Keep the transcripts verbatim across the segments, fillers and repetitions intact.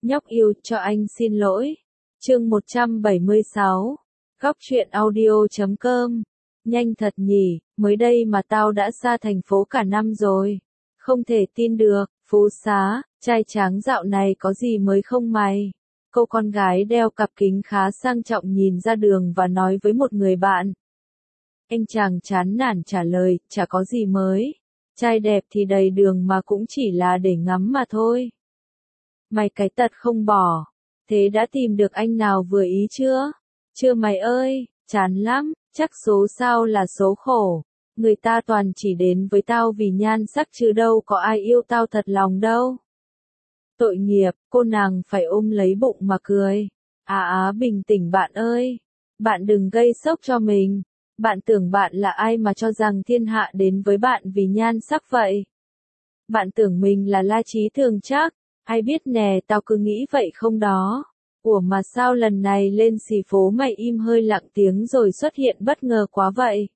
Nhóc yêu cho anh xin lỗi. Chương một trăm bảy mươi sáu. Góc truyện audio chấm com. Nhanh thật nhỉ, mới đây mà tao đã xa thành phố cả năm rồi. Không thể tin được, Phú Xá, trai tráng dạo này có gì mới không mày? Cô con gái đeo cặp kính khá sang trọng nhìn ra đường và nói với một người bạn. Anh chàng chán nản trả lời, chả có gì mới. Trai đẹp thì đầy đường mà cũng chỉ là để ngắm mà thôi. Mày cái tật không bỏ. Thế đã tìm được anh nào vừa ý chưa? Chưa mày ơi, chán lắm, chắc số sao là số khổ. Người ta toàn chỉ đến với tao vì nhan sắc chứ đâu có ai yêu tao thật lòng đâu. Tội nghiệp, cô nàng phải ôm lấy bụng mà cười. À á bình tĩnh bạn ơi. Bạn đừng gây sốc cho mình. Bạn tưởng bạn là ai mà cho rằng thiên hạ đến với bạn vì nhan sắc vậy? Bạn tưởng mình là La Trí Thường chắc? Ai biết nè, tao cứ nghĩ vậy không đó. Ủa mà sao lần này lên xì phố mày im hơi lặng tiếng rồi xuất hiện bất ngờ quá vậy?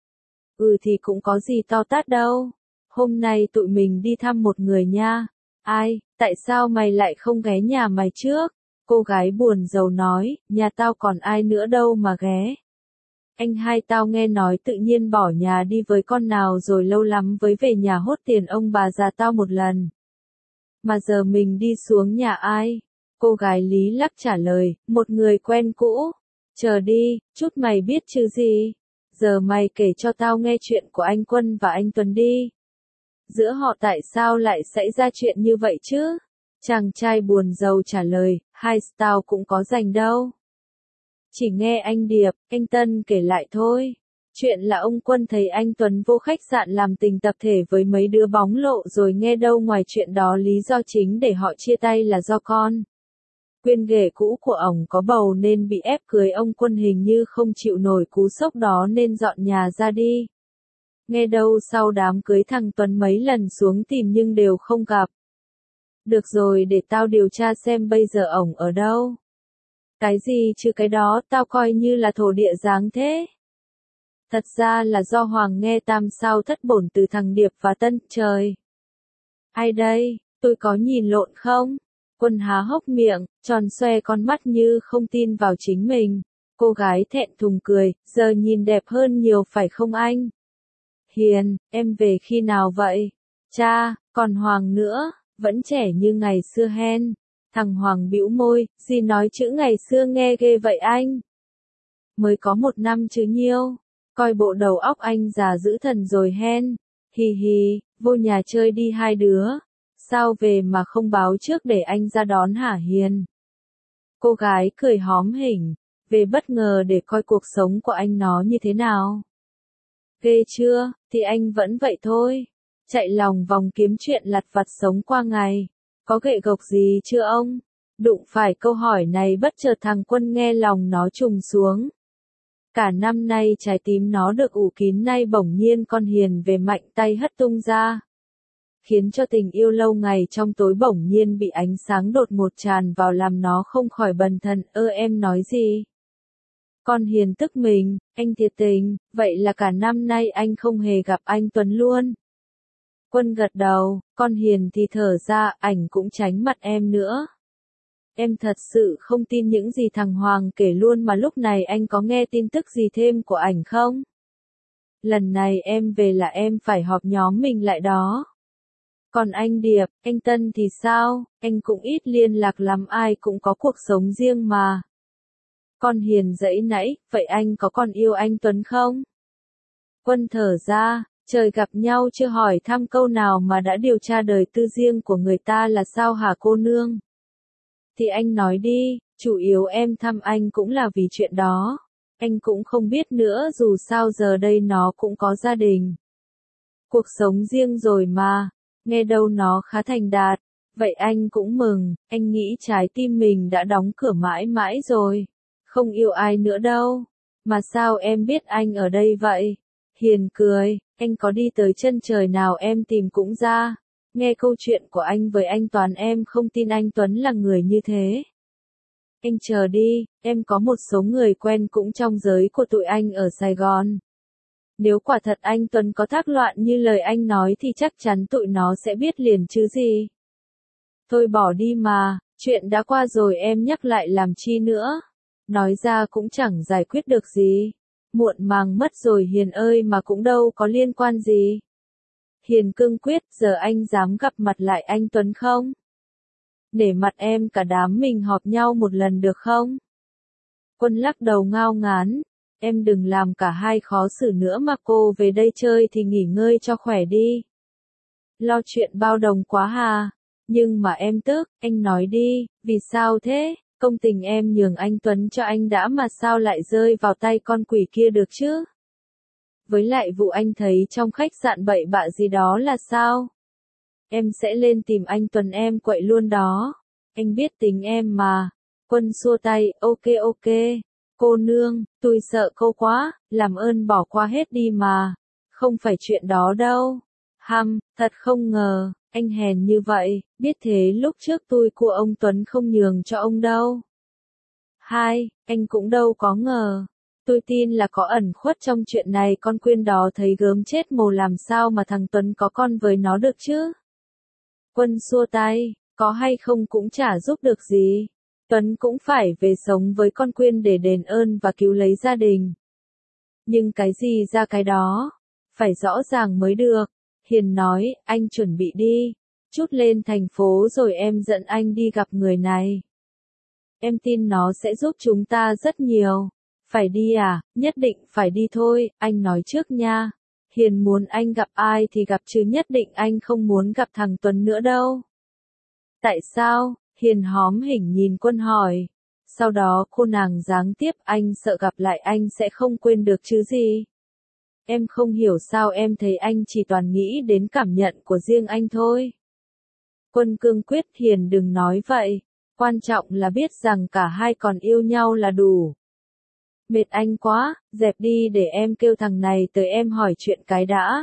Ừ thì cũng có gì to tát đâu. Hôm nay tụi mình đi thăm một người nha. Ai, tại sao mày lại không ghé nhà mày trước? Cô gái buồn rầu nói, nhà tao còn ai nữa đâu mà ghé. Anh hai tao nghe nói tự nhiên bỏ nhà đi với con nào rồi lâu lắm mới về nhà hốt tiền ông bà già tao một lần. Mà giờ mình đi xuống nhà ai? Cô gái lý lắc trả lời, một người quen cũ. Chờ đi, chút mày biết chứ gì? Giờ mày kể cho tao nghe chuyện của anh Quân và anh Tuấn đi. Giữa họ tại sao lại xảy ra chuyện như vậy chứ? Chàng trai buồn rầu trả lời, hai tao cũng có rành đâu. Chỉ nghe anh Điệp, anh Tân kể lại thôi. Chuyện là ông Quân thấy anh Tuấn vô khách sạn làm tình tập thể với mấy đứa bóng lộ rồi nghe đâu ngoài chuyện đó lý do chính để họ chia tay là do con. Quyên ghẻ cũ của ổng có bầu nên bị ép cưới ông Quân hình như không chịu nổi cú sốc đó nên dọn nhà ra đi. Nghe đâu sau đám cưới thằng Tuấn mấy lần xuống tìm nhưng đều không gặp. Được rồi để tao điều tra xem bây giờ ổng ở đâu. Cái gì chứ cái đó tao coi như là thổ địa giáng thế. Thật ra là do Hoàng nghe tam sao thất bổn từ thằng Điệp và Tân trời. Ai đây, tôi có nhìn lộn không? Quân há hốc miệng, tròn xoe con mắt như không tin vào chính mình. Cô gái thẹn thùng cười, giờ nhìn đẹp hơn nhiều phải không anh? Hiền, em về khi nào vậy? Cha, còn Hoàng nữa, vẫn trẻ như ngày xưa hen. Thằng Hoàng bĩu môi, gì nói chữ ngày xưa nghe ghê vậy anh? Mới có một năm chứ nhiêu, coi bộ đầu óc anh già dữ thần rồi hen. Hì hì, vô nhà chơi đi hai đứa. Sao về mà không báo trước để anh ra đón hả Hiền? Cô gái cười hóm hỉnh, về bất ngờ để coi cuộc sống của anh nó như thế nào. Ghê chưa, thì anh vẫn vậy thôi. Chạy lòng vòng kiếm chuyện lặt vặt sống qua ngày. Có ghệ gộc gì chưa ông? Đụng phải câu hỏi này bất chợt thằng Quân nghe lòng nó trùng xuống. Cả năm nay trái tim nó được ủ kín nay bỗng nhiên con Hiền về mạnh tay hất tung ra. Khiến cho tình yêu lâu ngày trong tối bỗng nhiên bị ánh sáng đột ngột tràn vào làm nó không khỏi bần thần. Ơ em nói gì? Con Hiền tức mình, anh thiệt tình, vậy là cả năm nay anh không hề gặp anh Tuấn luôn. Quân gật đầu, con Hiền thì thở ra, ảnh cũng tránh mặt em nữa. Em thật sự không tin những gì thằng Hoàng kể luôn mà lúc này anh có nghe tin tức gì thêm của ảnh không? Lần này em về là em phải họp nhóm mình lại đó. Còn anh Điệp, anh Tân thì sao? Anh cũng ít liên lạc lắm ai cũng có cuộc sống riêng mà. Con Hiền giãy nãy, vậy anh có còn yêu anh Tuấn không? Quân thở ra. Trời gặp nhau chưa hỏi thăm câu nào mà đã điều tra đời tư riêng của người ta là sao hả cô nương? Thì anh nói đi, chủ yếu em thăm anh cũng là vì chuyện đó. Anh cũng không biết nữa dù sao giờ đây nó cũng có gia đình. Cuộc sống riêng rồi mà, nghe đâu nó khá thành đạt. Vậy anh cũng mừng, anh nghĩ trái tim mình đã đóng cửa mãi mãi rồi. Không yêu ai nữa đâu. Mà sao em biết anh ở đây vậy? Hiền cười, anh có đi tới chân trời nào em tìm cũng ra. Nghe câu chuyện của anh với anh Toàn em không tin anh Tuấn là người như thế. Anh chờ đi, em có một số người quen cũng trong giới của tụi anh ở Sài Gòn. Nếu quả thật anh Tuấn có thác loạn như lời anh nói thì chắc chắn tụi nó sẽ biết liền chứ gì. Thôi bỏ đi mà, Chuyện đã qua rồi em nhắc lại làm chi nữa. Nói ra cũng chẳng giải quyết được gì. Muộn màng mất rồi Hiền ơi mà cũng đâu có liên quan gì. Hiền cương quyết, giờ anh dám gặp mặt lại anh Tuấn không? Để mặt em cả đám mình họp nhau một lần được không? Quân lắc đầu ngao ngán. Em đừng làm cả hai khó xử nữa mà cô về đây chơi thì nghỉ ngơi cho khỏe đi. Lo chuyện bao đồng quá hà. Nhưng mà em tức, anh nói đi, vì sao thế? Công tình em nhường anh Tuấn cho anh đã mà sao lại rơi vào tay con quỷ kia được chứ? Với lại vụ anh thấy trong khách sạn bậy bạ gì đó là sao? Em sẽ lên tìm anh Tuấn em quậy luôn đó. Anh biết tính em mà. Quân xua tay, ok ok. Cô nương, tôi sợ cô quá, làm ơn bỏ qua hết đi mà. Không phải chuyện đó đâu. Hăm, thật không ngờ, anh hèn như vậy, biết thế lúc trước tôi của ông Tuấn không nhường cho ông đâu. Hai, anh cũng đâu có ngờ. Tôi tin là có ẩn khuất trong chuyện này con Quyên đó thấy gớm chết mồ làm sao mà thằng Tuấn có con với nó được chứ. Quân xua tay, có hay không cũng chả giúp được gì. Tuấn cũng phải về sống với con Quyên để đền ơn và cứu lấy gia đình. Nhưng cái gì ra cái đó, phải rõ ràng mới được. Hiền nói, anh chuẩn bị đi. Chút lên thành phố rồi em dẫn anh đi gặp người này. Em tin nó sẽ giúp chúng ta rất nhiều. Phải đi à, nhất định phải đi thôi, anh nói trước nha. Hiền muốn anh gặp ai thì gặp chứ nhất định anh không muốn gặp thằng Tuấn nữa đâu. Tại sao? Hiền hóm hỉnh nhìn Quân hỏi. Sau đó cô nàng giáng tiếp anh sợ gặp lại anh sẽ không quên được chứ gì. Em không hiểu sao em thấy anh chỉ toàn nghĩ đến cảm nhận của riêng anh thôi. Quân cương quyết Hiền đừng nói vậy. Quan trọng là biết rằng cả hai còn yêu nhau là đủ. Mệt anh quá, dẹp đi để em kêu thằng này tới em hỏi chuyện cái đã.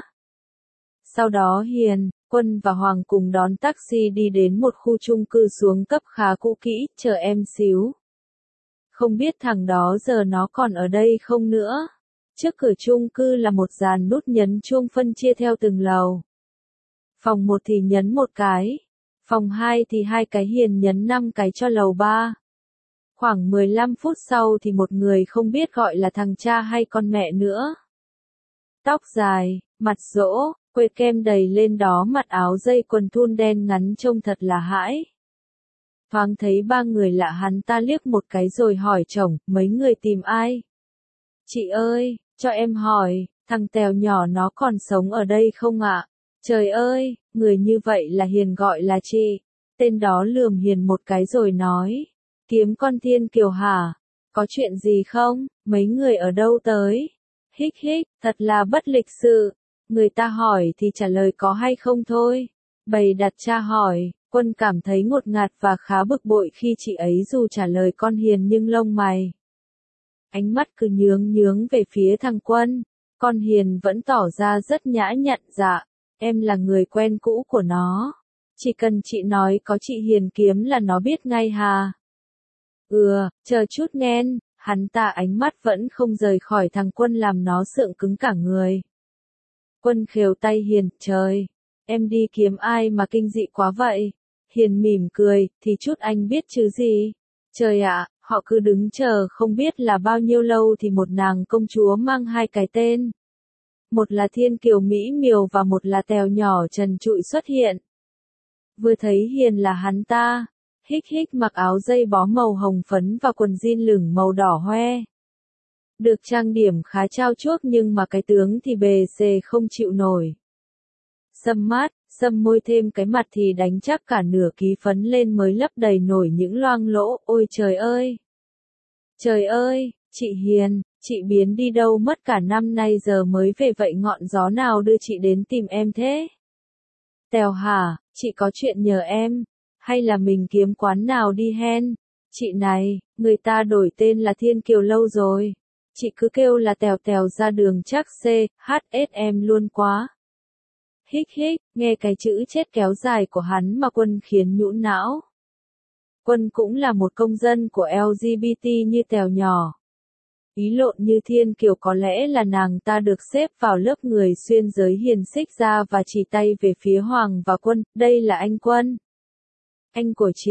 Sau đó Hiền, Quân và Hoàng cùng đón taxi đi đến một khu chung cư xuống cấp khá cũ kỹ, chờ em xíu. Không biết thằng đó giờ nó còn ở đây không nữa. Trước cửa chung cư là một dàn nút nhấn chuông phân chia theo từng lầu. Phòng một thì nhấn một cái. Phòng hai thì hai cái Hiền nhấn năm cái cho lầu ba. Khoảng mười lăm phút sau thì một người không biết gọi là thằng cha hay con mẹ nữa. Tóc dài, mặt rỗ, quệt kem đầy lên đó mặc áo dây quần thun đen ngắn trông thật là hãi. Thoáng thấy ba người lạ hắn ta liếc một cái rồi hỏi chồng, mấy người tìm ai? Chị ơi, cho em hỏi, thằng Tèo nhỏ nó còn sống ở đây không ạ? Trời ơi, người như vậy là Hiền gọi là chị. Tên đó lườm Hiền một cái rồi nói. Kiếm con Thiên Kiều hả? Có chuyện gì không? Mấy người ở đâu tới? Hích hích, thật là bất lịch sự. Người ta hỏi thì trả lời có hay không thôi. Bày đặt tra hỏi, Quân cảm thấy ngột ngạt và khá bực bội khi chị ấy dù trả lời con Hiền nhưng lông mày. Ánh mắt cứ nhướng nhướng về phía thằng Quân. Con Hiền vẫn tỏ ra rất nhã nhặn dạ. Em là người quen cũ của nó. Chỉ cần chị nói có chị Hiền kiếm là nó biết ngay hà. Ừ, chờ chút nghen, hắn ta ánh mắt vẫn không rời khỏi thằng Quân làm nó sượng cứng cả người. Quân khều tay Hiền, trời, em đi kiếm ai mà kinh dị quá vậy? Hiền mỉm cười, thì chút anh biết chứ gì? Trời ạ, họ cứ đứng chờ không biết là bao nhiêu lâu thì một nàng công chúa mang hai cái tên. Một là Thiên Kiều Mỹ Miều và một là Tèo nhỏ trần trụi xuất hiện. Vừa thấy Hiền là hắn ta. Hích hích mặc áo dây bó màu hồng phấn và quần jean lửng màu đỏ hoe. Được trang điểm khá trao chuốt nhưng mà cái tướng thì bề xề không chịu nổi. Sâm mát, sâm môi thêm cái mặt thì đánh chắc cả nửa ký phấn lên mới lấp đầy nổi những loang lỗ, ôi trời ơi! Trời ơi, chị Hiền, chị biến đi đâu mất cả năm nay giờ mới về vậy ngọn gió nào đưa chị đến tìm em thế? Tèo hả, chị có chuyện nhờ em. Hay là mình kiếm quán nào đi hen? Chị này, người ta đổi tên là Thiên Kiều lâu rồi. Chị cứ kêu là Tèo Tèo ra đường chắc C, H S em luôn quá. Hích hích, nghe cái chữ chết kéo dài của hắn mà Quân khiến nhũn não. Quân cũng là một công dân của L G B T như Tèo nhỏ. Ý lộn như Thiên Kiều có lẽ là nàng ta được xếp vào lớp người xuyên giới hiền xích ra và chỉ tay về phía Hoàng và Quân, đây là anh Quân. Anh của chị,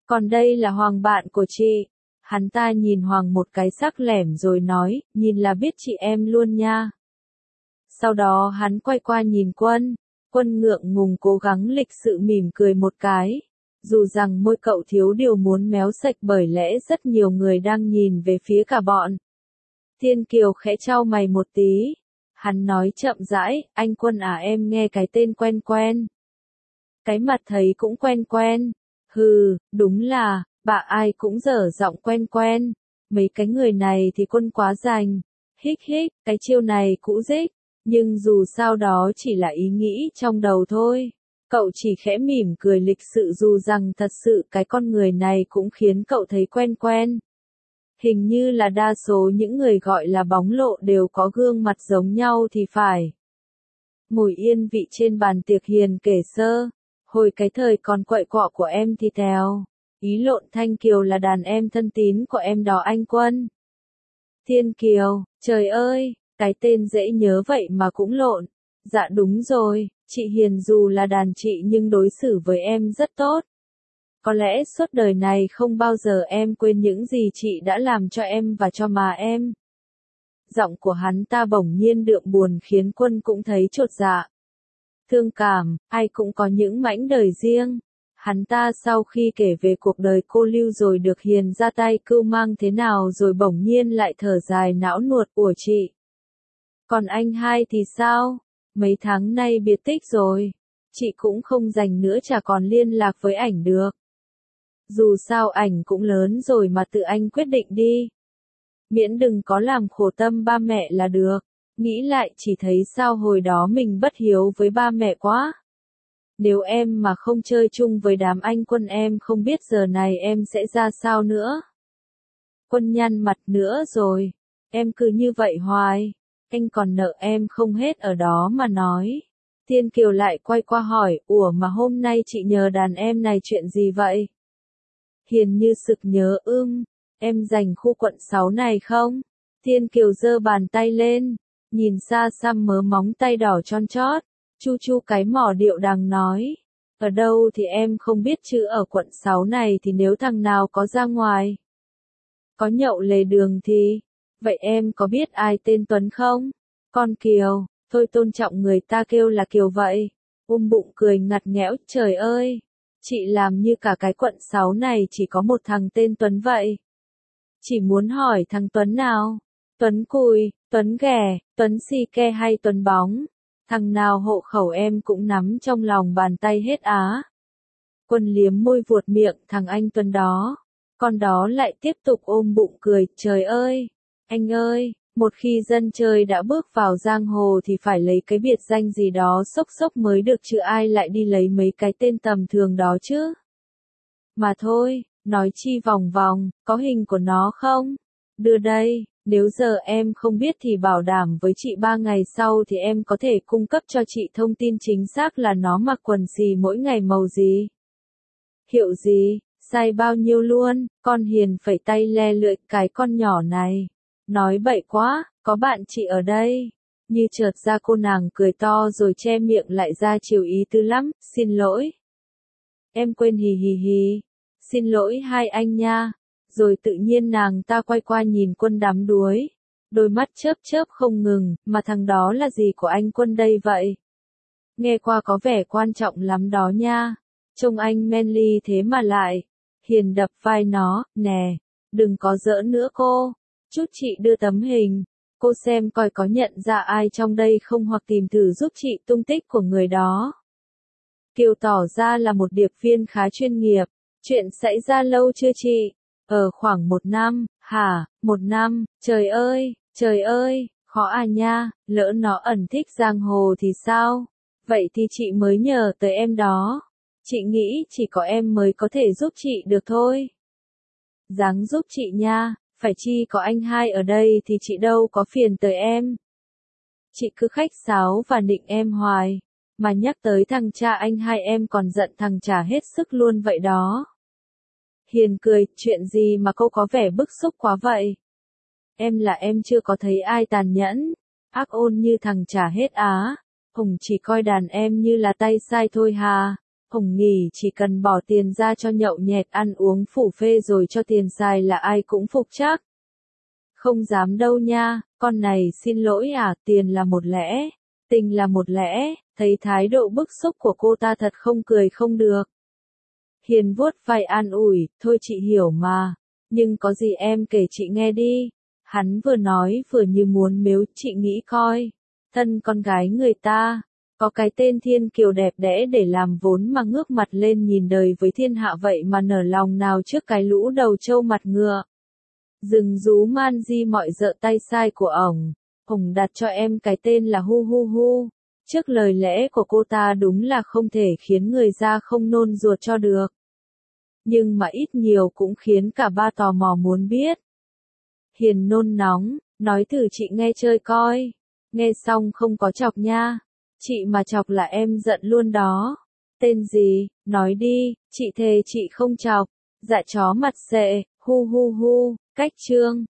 Còn đây là Hoàng bạn của chị. Hắn ta nhìn Hoàng một cái sắc lẻm rồi nói, nhìn là biết chị em luôn nha. Sau đó hắn quay qua nhìn Quân. Quân ngượng ngùng cố gắng lịch sự mỉm cười một cái. Dù rằng môi cậu thiếu điều muốn méo sạch bởi lẽ rất nhiều người đang nhìn về phía cả bọn. Thiên Kiều khẽ chau mày một tí. Hắn nói chậm rãi, anh Quân à, em nghe cái tên quen quen. Cái mặt thấy cũng quen quen. Hừ, đúng là, bà ai cũng dở giọng quen quen. Mấy cái người này thì Quân quá rành. Hích hích, cái chiêu này cũ dích. Nhưng dù sao đó chỉ là ý nghĩ trong đầu thôi. Cậu chỉ khẽ mỉm cười lịch sự dù rằng thật sự cái con người này cũng khiến cậu thấy quen quen. Hình như là đa số những người gọi là bóng lộ đều có gương mặt giống nhau thì phải. Ngồi yên vị trên bàn tiệc Hiền kể sơ. Hồi cái thời còn quậy quọ của em thì theo. Ý lộn Thanh Kiều là đàn em thân tín của em đó anh Quân. Thiên Kiều, trời ơi, cái tên dễ nhớ vậy mà cũng lộn. Dạ đúng rồi, chị Hiền dù là đàn chị nhưng đối xử với em rất tốt. Có lẽ suốt đời này không bao giờ em quên những gì chị đã làm cho em và cho má em. Giọng của hắn ta bỗng nhiên đượm buồn khiến Quân cũng thấy chột dạ. Thương cảm, ai cũng có những mảnh đời riêng. Hắn ta sau khi kể về cuộc đời cô Lưu rồi được Hiền ra tay cưu mang thế nào rồi bỗng nhiên lại thở dài não nuột của chị. Còn anh hai thì sao? Mấy tháng nay biệt tích rồi. Chị cũng không rảnh nữa chả còn liên lạc với ảnh được. Dù sao ảnh cũng lớn rồi mà tự anh quyết định đi. Miễn đừng có làm khổ tâm ba mẹ là được. Nghĩ lại chỉ thấy sao hồi đó mình bất hiếu với ba mẹ quá. Nếu em mà không chơi chung với đám anh Quân em không biết giờ này em sẽ ra sao nữa. Quân nhăn mặt nữa rồi. Em cứ như vậy hoài. Anh còn nợ em không hết ở đó mà nói. Thiên Kiều lại quay qua hỏi, ủa mà hôm nay chị nhờ đàn em này chuyện gì vậy? Hiền như sực nhớ ưm, em dành khu quận sáu này không? Thiên Kiều giơ bàn tay lên, nhìn xa xăm mớ móng tay đỏ tròn chót, chu chu cái mỏ điệu đàng nói. Ở đâu thì em không biết chứ ở quận sáu này thì nếu thằng nào có ra ngoài. Có nhậu lề đường thì, vậy em có biết ai tên Tuấn không? Con Kiều, thôi tôn trọng người ta kêu là Kiều vậy. Ôm bụng cười ngặt nghẽo, trời ơi. Chị làm như cả cái quận sáu này chỉ có một thằng tên Tuấn vậy. Chỉ muốn hỏi thằng Tuấn nào? Tuấn Cùi, Tuấn Ghẻ, Tuấn Xì Ke hay Tuấn Bóng? Thằng nào hộ khẩu em cũng nắm trong lòng bàn tay hết á. Quân liếm môi vuột miệng thằng anh Tuấn đó. Con đó lại tiếp tục ôm bụng cười, trời ơi. Anh ơi, một khi dân chơi đã bước vào giang hồ thì phải lấy cái biệt danh gì đó sốc sốc mới được chứ ai lại đi lấy mấy cái tên tầm thường đó chứ. Mà thôi, nói chi vòng vòng, có hình của nó không? Đưa đây, nếu giờ em không biết thì bảo đảm với chị ba ngày sau thì em có thể cung cấp cho chị thông tin chính xác là nó mặc quần gì mỗi ngày màu gì. Hiệu gì, size bao nhiêu luôn, con Hiền phẩy tay le lưỡi cái con nhỏ này. Nói bậy quá, có bạn chị ở đây. Như chợt ra cô nàng cười to rồi che miệng lại ra chiều ý tứ lắm, xin lỗi. Em quên hì hì hì. Xin lỗi hai anh nha. Rồi tự nhiên nàng ta quay qua nhìn Quân đắm đuối. Đôi mắt chớp chớp không ngừng, mà thằng đó là gì của anh Quân đây vậy? Nghe qua có vẻ quan trọng lắm đó nha. Trông anh manly thế mà lại. Hiền đập vai nó, nè, đừng có giỡn nữa cô. Chút chị đưa tấm hình, cô xem coi có nhận ra ai trong đây không hoặc tìm thử giúp chị tung tích của người đó. Kiều tỏ ra là một điệp viên khá chuyên nghiệp. Chuyện xảy ra lâu chưa chị? Ở khoảng một năm, hả, một năm, trời ơi, trời ơi, khó à nha, lỡ nó ẩn thích giang hồ thì sao? Vậy thì chị mới nhờ tới em đó. Chị nghĩ chỉ có em mới có thể giúp chị được thôi. Ráng giúp chị nha. Phải chi có anh hai ở đây thì chị đâu có phiền tới em. Chị cứ khách sáo và nịnh em hoài. Mà nhắc tới thằng cha anh hai em còn giận thằng trả hết sức luôn vậy đó. Hiền cười, chuyện gì mà cô có vẻ bức xúc quá vậy? Em là em chưa có thấy ai tàn nhẫn, ác ôn như thằng trả hết á. Hùng chỉ coi đàn em như là tay sai thôi hà. Hồng nghỉ chỉ cần bỏ tiền ra cho nhậu nhẹt ăn uống phủ phê rồi cho tiền xài là ai cũng phục chắc. Không dám đâu nha, con này xin lỗi à, tiền là một lẽ, tình là một lẽ, thấy thái độ bức xúc của cô ta thật không cười không được. Hiền vuốt vai an ủi, thôi chị hiểu mà, nhưng có gì em kể chị nghe đi. Hắn vừa nói vừa như muốn mếu, chị nghĩ coi, thân con gái người ta, có cái tên Thiên Kiều đẹp đẽ để làm vốn mà ngước mặt lên nhìn đời với thiên hạ vậy mà nở lòng nào trước cái lũ đầu trâu mặt ngựa. Dừng rú man di mọi dợ tay sai của ổng, ổng đặt cho em cái tên là hu hu hu. Trước lời lẽ của cô ta đúng là không thể khiến người ra không nôn ruột cho được. Nhưng mà ít nhiều cũng khiến cả ba tò mò muốn biết. Hiền nôn nóng, nói thử chị nghe chơi coi. Nghe xong không có chọc nha. Chị mà chọc là em giận luôn đó. Tên gì, nói đi, chị thề chị không chọc. Dạ chó mặt xệ, hu hu hu, cách chương.